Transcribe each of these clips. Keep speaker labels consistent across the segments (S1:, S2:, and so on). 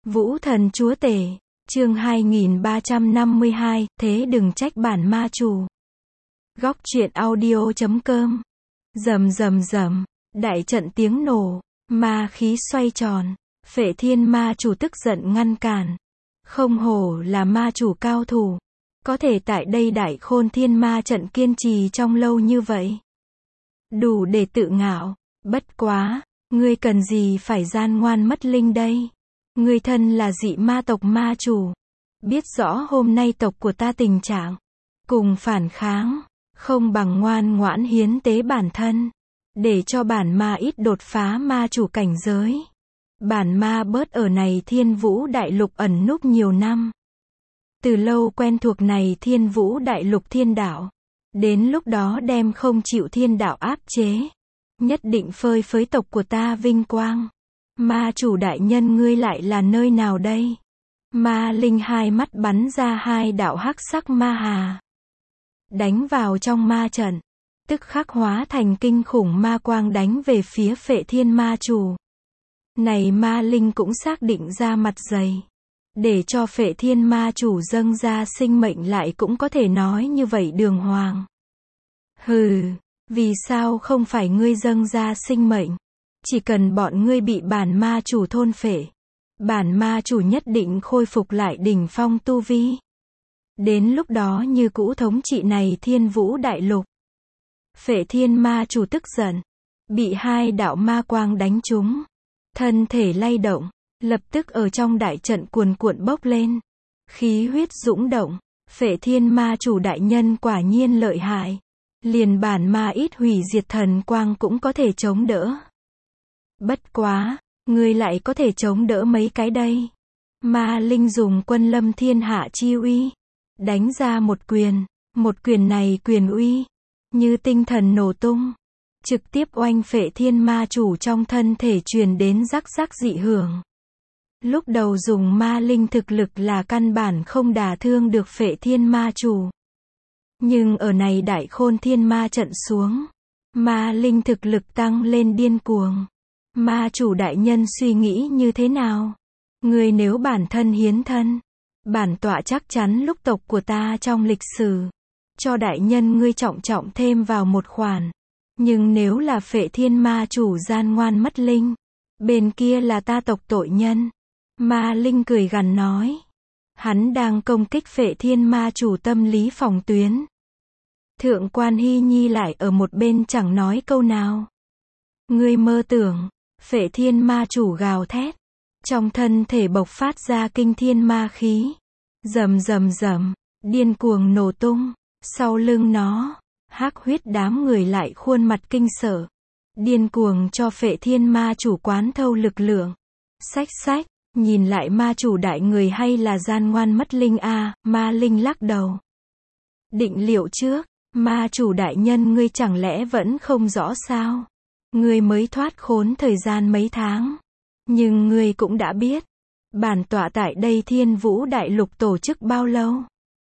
S1: Vũ thần chúa tể, chương 2352, thế đừng trách bản ma chủ. Góc truyện audio.com. Rầm rầm rầm, đại trận tiếng nổ, ma khí xoay tròn, Phệ Thiên ma chủ tức giận ngăn cản. Không hổ là ma chủ cao thủ, có thể tại đây đại khôn thiên ma trận kiên trì trong lâu như vậy. Đủ để tự ngạo, bất quá, ngươi cần gì phải gian ngoan mất linh đây? Ngươi thân là dị ma tộc ma chủ, biết rõ hôm nay tộc của ta tình trạng, cùng phản kháng, không bằng ngoan ngoãn hiến tế bản thân, để cho bản ma ít đột phá ma chủ cảnh giới. Bản ma bớt ở này Thiên Vũ Đại Lục ẩn núp nhiều năm. Từ lâu quen thuộc này Thiên Vũ Đại Lục thiên đạo. Đến lúc đó đem không chịu thiên đạo áp chế. Nhất định phơi phới tộc của ta vinh quang. Ma chủ đại nhân ngươi lại là nơi nào đây? Ma linh hai mắt bắn ra hai đạo hắc sắc ma hà. Đánh vào trong ma trận. Tức khắc hóa thành kinh khủng ma quang đánh về phía Phệ Thiên ma chủ. Này ma linh cũng xác định ra mặt dày. Để cho Phệ Thiên ma chủ dâng ra sinh mệnh lại cũng có thể nói như vậy đường hoàng. Hừ, vì sao không phải ngươi dâng ra sinh mệnh? Chỉ cần bọn ngươi bị bản ma chủ thôn phệ, bản ma chủ nhất định khôi phục lại đỉnh phong tu vi. Đến lúc đó như cũ thống trị này Thiên Vũ Đại Lục. Phệ Thiên ma chủ tức giận, bị hai đạo ma quang đánh trúng, thân thể lay động, lập tức ở trong đại trận cuồn cuộn bốc lên, khí huyết dũng động. Phệ Thiên ma chủ đại nhân quả nhiên lợi hại, liền bản ma ít hủy diệt thần quang cũng có thể chống đỡ. Bất quá, ngươi lại có thể chống đỡ mấy cái đây? Ma linh dùng quân lâm thiên hạ chi uy, đánh ra một quyền này quyền uy, như tinh thần nổ tung, trực tiếp oanh Phệ Thiên ma chủ trong thân thể truyền đến rắc rắc dị hưởng. Lúc đầu dùng ma linh thực lực là căn bản không đả thương được Phệ Thiên ma chủ. Nhưng ở này đại khôn thiên ma trận xuống, ma linh thực lực tăng lên điên cuồng. Ma chủ đại nhân suy nghĩ như thế nào? Ngươi nếu bản thân hiến thân, bản tọa chắc chắn lúc tộc của ta trong lịch sử, cho đại nhân ngươi trọng trọng thêm vào một khoản. Nhưng nếu là Phệ Thiên ma chủ gian ngoan mất linh, bên kia là ta tộc tội nhân. Ma linh cười gằn nói. Hắn đang công kích Phệ Thiên ma chủ tâm lý phòng tuyến. Thượng quan Hy Nhi lại ở một bên chẳng nói câu nào. Ngươi mơ tưởng. Phệ Thiên ma chủ gào thét, trong thân thể bộc phát ra kinh thiên ma khí, rầm rầm rầm, điên cuồng nổ tung. Sau lưng nó, hắc huyết đám người lại khuôn mặt kinh sợ, điên cuồng cho Phệ Thiên ma chủ quán thâu lực lượng. Xách xách, nhìn lại ma chủ đại người hay là gian ngoan mất linh a? Ma linh lắc đầu. Định liệu trước, ma chủ đại nhân ngươi chẳng lẽ vẫn không rõ sao? Ngươi mới thoát khốn thời gian mấy tháng, nhưng ngươi cũng đã biết, bản tọa tại đây Thiên Vũ Đại Lục tổ chức bao lâu?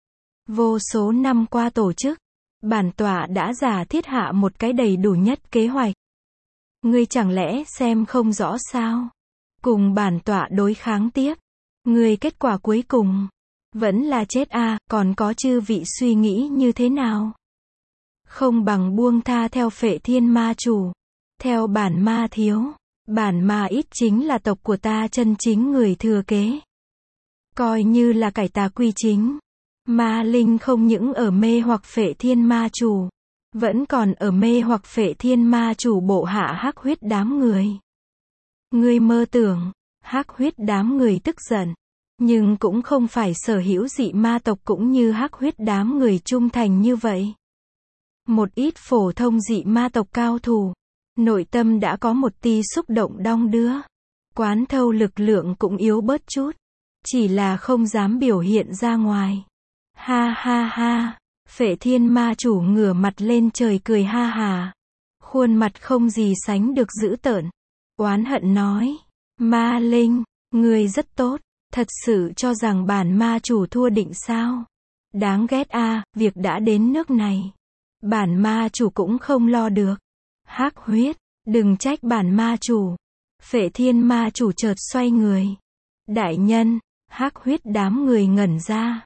S1: Vô số năm qua tổ chức, bản tọa đã giả thiết hạ một cái đầy đủ nhất kế hoạch. Ngươi chẳng lẽ xem không rõ sao? Cùng bản tọa đối kháng tiếp, ngươi kết quả cuối cùng vẫn là chết a? Còn có chư vị suy nghĩ như thế nào? Không bằng buông tha theo Phệ Thiên ma chủ. Theo bản ma thiếu, bản ma ít chính là tộc của ta chân chính người thừa kế. Coi như là cải tà quy chính. Ma linh không những ở mê hoặc Phệ Thiên ma chủ, vẫn còn ở mê hoặc Phệ Thiên ma chủ bộ hạ hắc huyết đám người. Ngươi mơ tưởng, hắc huyết đám người tức giận, nhưng cũng không phải sở hữu dị ma tộc cũng như hắc huyết đám người trung thành như vậy. Một ít phổ thông dị ma tộc cao thủ, nội tâm đã có một tia xúc động đong đưa, quán thâu lực lượng cũng yếu bớt chút, chỉ là không dám biểu hiện ra ngoài. Ha ha ha, Phệ Thiên ma chủ ngửa mặt lên trời cười ha hà, khuôn mặt không gì sánh được dữ tợn, oán hận nói, ma linh, ngươi rất tốt, thật sự cho rằng bản ma chủ thua định sao? Đáng ghét a, việc đã đến nước này, bản ma chủ cũng không lo được. Hắc huyết, đừng trách bản ma chủ. Phệ Thiên ma chủ chợt xoay người, Đại nhân, hắc huyết đám người ngẩn ra.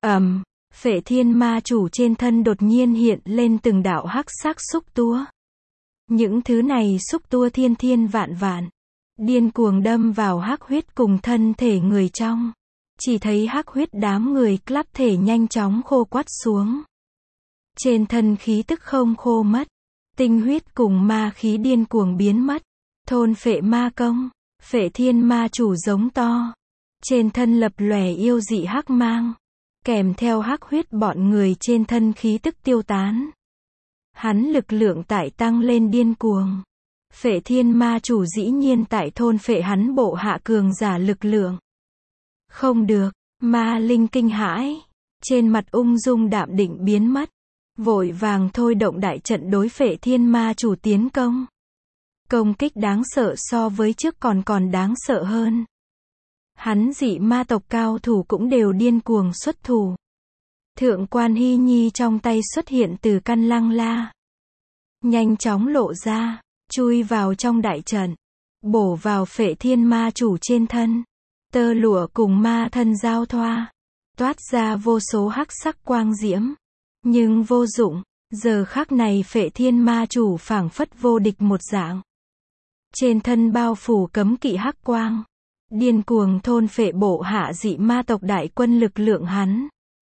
S1: Phệ thiên ma chủ trên thân đột nhiên hiện lên từng đạo hắc sắc xúc tua. Những thứ này xúc tua thiên thiên vạn vạn, điên cuồng đâm vào hắc huyết cùng thân thể người trong. Chỉ thấy hắc huyết đám người lắp thể nhanh chóng khô quắt xuống. Trên thân khí tức không khô mất, tinh huyết cùng ma khí điên cuồng biến mất. Thôn phệ ma công, phệ thiên ma chủ giống to. Trên thân lập lòe yêu dị hắc mang, kèm theo hắc huyết bọn người trên thân khí tức tiêu tán. Hắn lực lượng tại tăng lên điên cuồng. Phệ thiên ma chủ dĩ nhiên tại thôn phệ hắn bộ hạ cường giả lực lượng. Không được, ma linh kinh hãi. Trên mặt ung dung đạm định biến mất. Vội vàng thôi động đại trận đối phệ thiên ma chủ tiến công. Công kích đáng sợ so với trước còn đáng sợ hơn. Hắn dị ma tộc cao thủ cũng đều điên cuồng xuất thủ. Thượng quan Hy Nhi trong tay xuất hiện từ căn lăng la. Nhanh chóng lộ ra, chui vào trong đại trận. Bổ vào phệ thiên ma chủ trên thân. Tơ lụa cùng ma thân giao thoa. Toát ra vô số hắc sắc quang diễm. Nhưng vô dụng, giờ khắc này phệ thiên ma chủ phảng phất vô địch một dạng. Trên thân bao phủ cấm kỵ hắc quang. Điên cuồng thôn phệ bộ hạ dị ma tộc đại quân lực lượng hắn.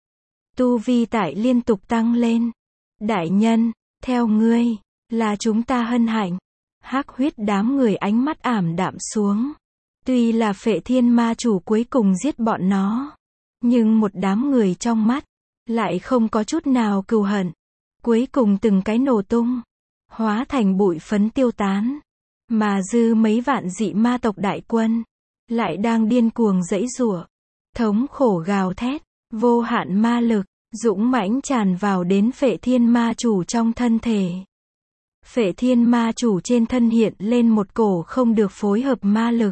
S1: Tu vi tại liên tục tăng lên. Đại nhân, theo ngươi, là chúng ta hân hạnh. Hắc huyết đám người ánh mắt ảm đạm xuống. Tuy là phệ thiên ma chủ cuối cùng giết bọn nó. Nhưng một đám người trong mắt, lại không có chút nào cừu hận. Cuối cùng từng cái nổ tung. Hóa thành bụi phấn tiêu tán. Mà dư mấy vạn dị ma tộc đại quân. Lại đang điên cuồng giãy giụa. Thống khổ gào thét. Vô hạn ma lực, dũng mãnh tràn vào đến phệ thiên ma chủ trong thân thể. Phệ thiên ma chủ trên thân hiện lên một cổ không được phối hợp ma lực.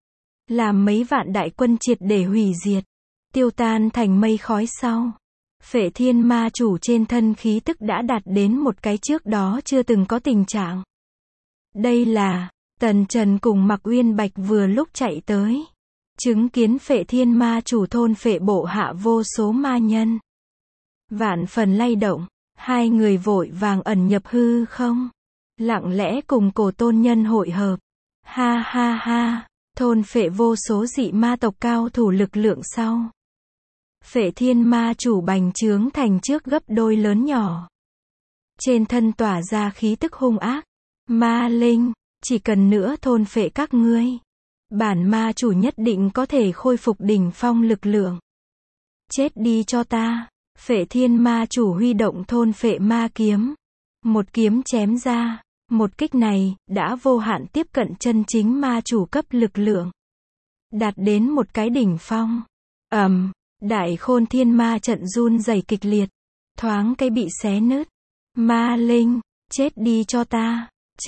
S1: Làm mấy vạn đại quân triệt để hủy diệt. Tiêu tan thành mây khói sau. Phệ thiên ma chủ trên thân khí tức đã đạt đến một cái trước đó chưa từng có tình trạng. Đây là, Tần Trần cùng Mạc Uyên Bạch vừa lúc chạy tới. Chứng kiến phệ thiên ma chủ thôn phệ bộ hạ vô số ma nhân. Vạn phần lay động, hai người vội vàng ẩn nhập hư không. Lặng lẽ cùng Cổ Tôn Nhân hội hợp. Ha ha ha, thôn phệ vô số dị ma tộc cao thủ lực lượng sau. Phệ thiên ma chủ bành trướng thành trước gấp đôi lớn nhỏ. Trên thân tỏa ra khí tức hung ác. Ma linh, chỉ cần nữa thôn phệ các ngươi. Bản ma chủ nhất định có thể khôi phục đỉnh phong lực lượng. Chết đi cho ta. Phệ thiên ma chủ huy động thôn phệ ma kiếm. Một kiếm chém ra. Một kích này, đã vô hạn tiếp cận chân chính ma chủ cấp lực lượng. Đạt đến một cái đỉnh phong. Đại khôn thiên ma trận run rẩy kịch liệt. Thoáng cái bị xé nứt. Ma linh, chết đi cho ta.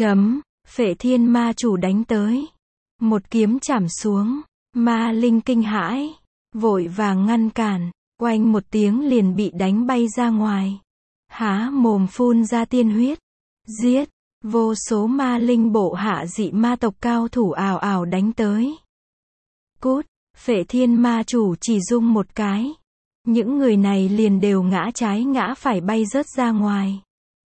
S1: Phệ thiên ma chủ đánh tới. Một kiếm chảm xuống. Ma linh kinh hãi. Vội vàng ngăn cản. Oanh một tiếng liền bị đánh bay ra ngoài. Há mồm phun ra tiên huyết. Giết. Vô số ma linh bộ hạ dị ma tộc cao thủ ào ào đánh tới. Cút. Phệ thiên ma chủ chỉ rung một cái. Những người này liền đều ngã trái ngã phải bay rớt ra ngoài.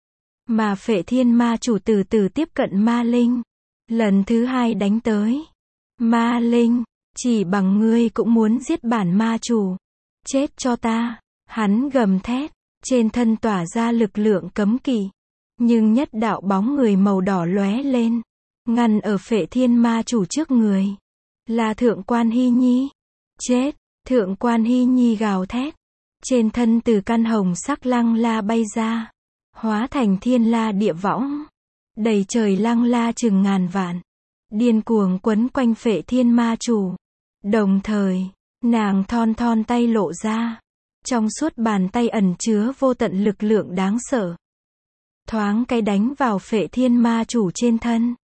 S1: Mà phệ thiên ma chủ từ từ tiếp cận ma linh. Lần thứ hai đánh tới. Ma linh, chỉ bằng ngươi cũng muốn giết bản ma chủ. Chết cho ta. Hắn gầm thét. Trên thân tỏa ra lực lượng cấm kỵ. Nhưng nhất đạo bóng người màu đỏ lóe lên. Ngăn ở phệ thiên ma chủ trước người. Là Thượng quan Hy Nhi. Chết. Thượng quan Hy Nhi gào thét. Trên thân từ căn hồng sắc lăng la bay ra. Hóa thành thiên la địa võng. Đầy trời lăng la chừng ngàn vạn. Điên cuồng quấn quanh phệ thiên ma chủ. Đồng thời, nàng thon thon tay lộ ra. Trong suốt bàn tay ẩn chứa vô tận lực lượng đáng sợ. Thoáng cái đánh vào phệ thiên ma chủ trên thân.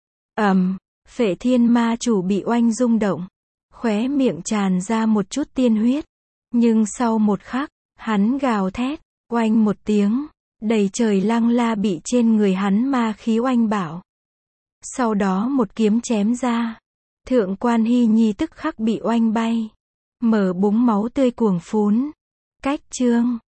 S1: Phệ thiên ma chủ bị oanh rung động. Khóe miệng tràn ra một chút tiên huyết. Nhưng sau một khắc, hắn gào thét. Oanh một tiếng. Đầy trời lăng la bị trên người hắn ma khí oanh bạo. Sau đó một kiếm chém ra. Thượng quan Hy Nhi tức khắc bị oanh bay. Mở búng máu tươi cuồng phún. Cách chương.